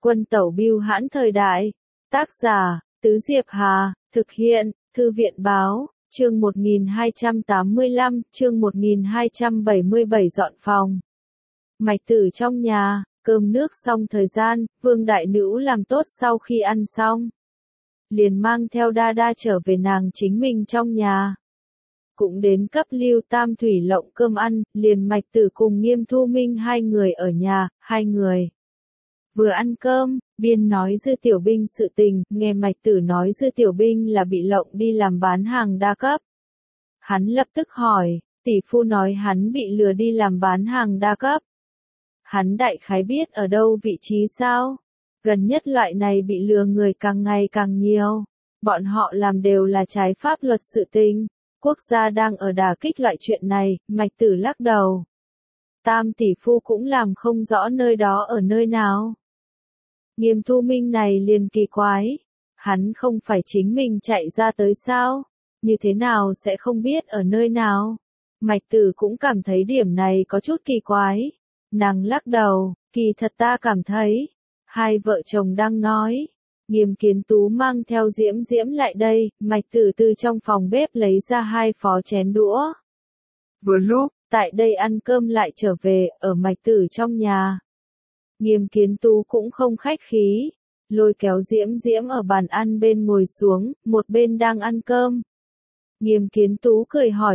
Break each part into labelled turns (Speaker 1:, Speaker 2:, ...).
Speaker 1: Quân tẩu bưu hãn thời đại. Tác giả, Tứ Diệp Hà, thực hiện, Thư viện báo, chương 1285, chương 1277 dọn phòng. Mạch Tử trong nhà, cơm nước xong thời gian, Vương Đại Nữ làm tốt sau khi ăn xong. Liền mang theo đa đa trở về nàng chính mình trong nhà. Cũng đến cấp Lưu Tam Thủy lộng cơm ăn, liền Mạch Tử cùng Nghiêm Thu Minh hai người ở nhà, hai người. Vừa ăn cơm, biên nói Dư Tiểu Binh sự tình, nghe Mạch Tử nói Dư Tiểu Binh là bị lộng đi làm bán hàng đa cấp. Hắn lập tức hỏi, tỷ phu nói hắn bị lừa đi làm bán hàng đa cấp. Hắn đại khái biết ở đâu vị trí sao? Gần nhất loại này bị lừa người càng ngày càng nhiều. Bọn họ làm đều là trái pháp luật sự tình. Quốc gia đang ở đả kích loại chuyện này, Mạch Tử lắc đầu. Tam tỷ phu cũng làm không rõ nơi đó ở nơi nào. Nghiêm Thu Minh này liền kỳ quái. Hắn không phải chính mình chạy ra tới sao? Như thế nào sẽ không biết ở nơi nào? Mạch Tử cũng cảm thấy điểm này có chút kỳ quái. Nàng lắc đầu, kỳ thật ta cảm thấy. Hai vợ chồng đang nói. Nghiêm Kiến Tú mang theo Diễm Diễm lại đây, Mạch Tử từ trong phòng bếp lấy ra hai phó chén đũa. Vừa lúc, tại đây ăn cơm lại trở về, ở Mạch Tử trong nhà. Nghiêm Kiến Tú cũng không khách khí, lôi kéo Diễm Diễm ở bàn ăn bên ngồi xuống, một bên đang ăn cơm. Nghiêm Kiến Tú cười hỏi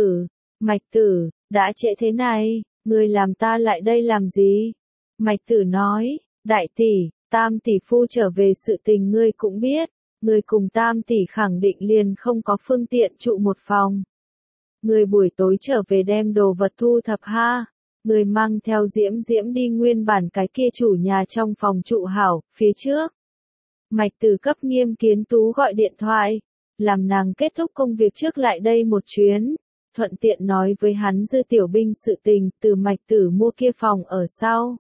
Speaker 1: Mạch Tử, đã trễ thế này, ngươi làm ta lại đây làm gì? Mạch Tử nói, đại tỷ, Tam tỷ phu trở về sự tình ngươi cũng biết, ngươi cùng Tam tỷ khẳng định liền không có phương tiện trụ một phòng. Ngươi buổi tối trở về đem đồ vật thu thập ha, ngươi mang theo Diễm Diễm đi nguyên bản cái kia chủ nhà trong phòng trụ hảo, phía trước. Mạch Tử cấp Nghiêm Kiến Tú gọi điện thoại, làm nàng kết thúc công việc trước lại đây một chuyến, thuận tiện nói với hắn Dư Tiểu Binh sự tình, từ Mạch Tử mua kia phòng ở sau.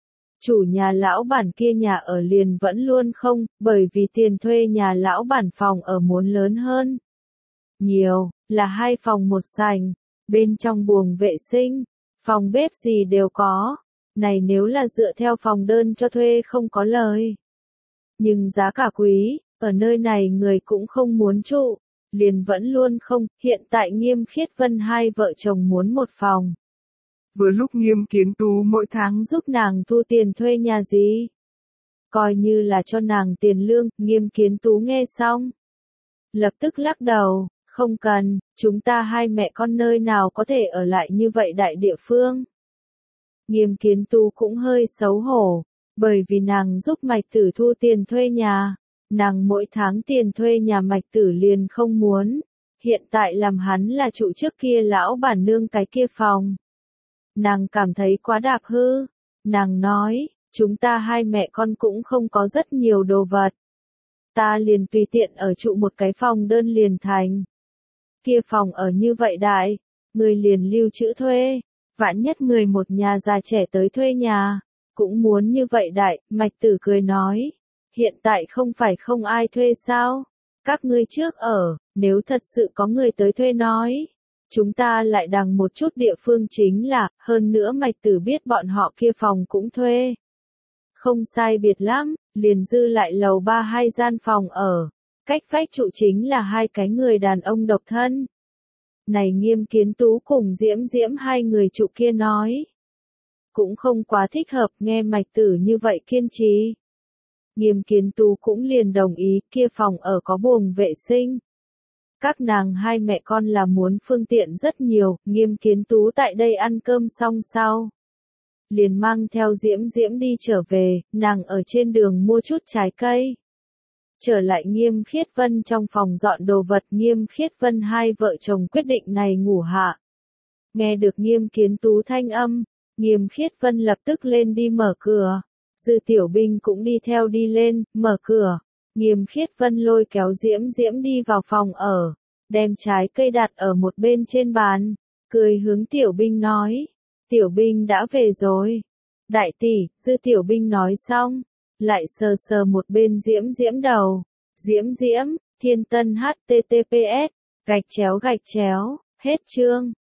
Speaker 1: Chủ nhà lão bản kia nhà ở liền vẫn luôn không, bởi vì tiền thuê nhà lão bản phòng ở muốn lớn hơn. Nhiều, là 2 phòng 1 sảnh, bên trong buồng vệ sinh, phòng bếp gì đều có. Này nếu là dựa theo phòng đơn cho thuê không có lời. Nhưng giá cả quý, ở nơi này người cũng không muốn trụ, liền vẫn luôn không, hiện tại Nghiêm Khiết Vân hai vợ chồng muốn một phòng. Vừa lúc Nghiêm Kiến Tú mỗi tháng giúp nàng thu tiền thuê nhà gì. Coi như là cho nàng tiền lương, Nghiêm Kiến Tú nghe xong. Lập tức lắc đầu, không cần, chúng ta hai mẹ con nơi nào có thể ở lại như vậy đại địa phương. Nghiêm Kiến Tú cũng hơi xấu hổ, bởi vì nàng giúp Mạch Tử thu tiền thuê nhà. Nàng mỗi tháng tiền thuê nhà Mạch Tử liền không muốn. Hiện tại làm hắn là trụ trước kia lão bản nương cái kia phòng. Nàng cảm thấy quá đạp hư. Nàng nói, chúng ta hai mẹ con cũng không có rất nhiều đồ vật. Ta liền tùy tiện ở trụ một cái phòng đơn liền thành. Kia phòng ở như vậy đại, người liền lưu trữ thuê. Vạn nhất người một nhà già trẻ tới thuê nhà, cũng muốn như vậy đại, Mạch Tử cười nói. Hiện tại không phải không ai thuê sao? Các ngươi trước ở, nếu thật sự có người tới thuê nói. Chúng ta lại đằng một chút địa phương chính là, hơn nữa Mạch Tử biết bọn họ kia phòng cũng thuê. Không sai biệt lắm, liền dư lại lầu 3 2 gian phòng ở. Cách vách trụ chính là 2 cái người đàn ông độc thân. Này Nghiêm Kiến Tú cùng Diễm Diễm hai người trụ kia nói. Cũng không quá thích hợp nghe Mạch Tử như vậy kiên trì. Nghiêm Kiến Tú cũng liền đồng ý kia phòng ở có buồng vệ sinh. Các nàng hai mẹ con là muốn phương tiện rất nhiều, Nghiêm Kiến Tú tại đây ăn cơm xong sau. Liền mang theo Diễm Diễm đi trở về, nàng ở trên đường mua chút trái cây. Trở lại Nghiêm Khiết Vân trong phòng dọn đồ vật, Nghiêm Khiết Vân hai vợ chồng quyết định này ngủ hạ. Nghe được Nghiêm Kiến Tú thanh âm, Nghiêm Khiết Vân lập tức lên đi mở cửa. Dư Tiểu Binh cũng đi theo đi lên, mở cửa. Nghiêm Khiết Vân lôi kéo Diễm Diễm đi vào phòng ở, đem trái cây đặt ở một bên trên bàn, cười hướng Tiểu Binh nói. Tiểu Binh đã về rồi. Đại tỷ, Dư Tiểu Binh nói xong, lại sờ sờ một bên Diễm Diễm đầu. Diễm Diễm, Thiên Tân https, _ hết chương.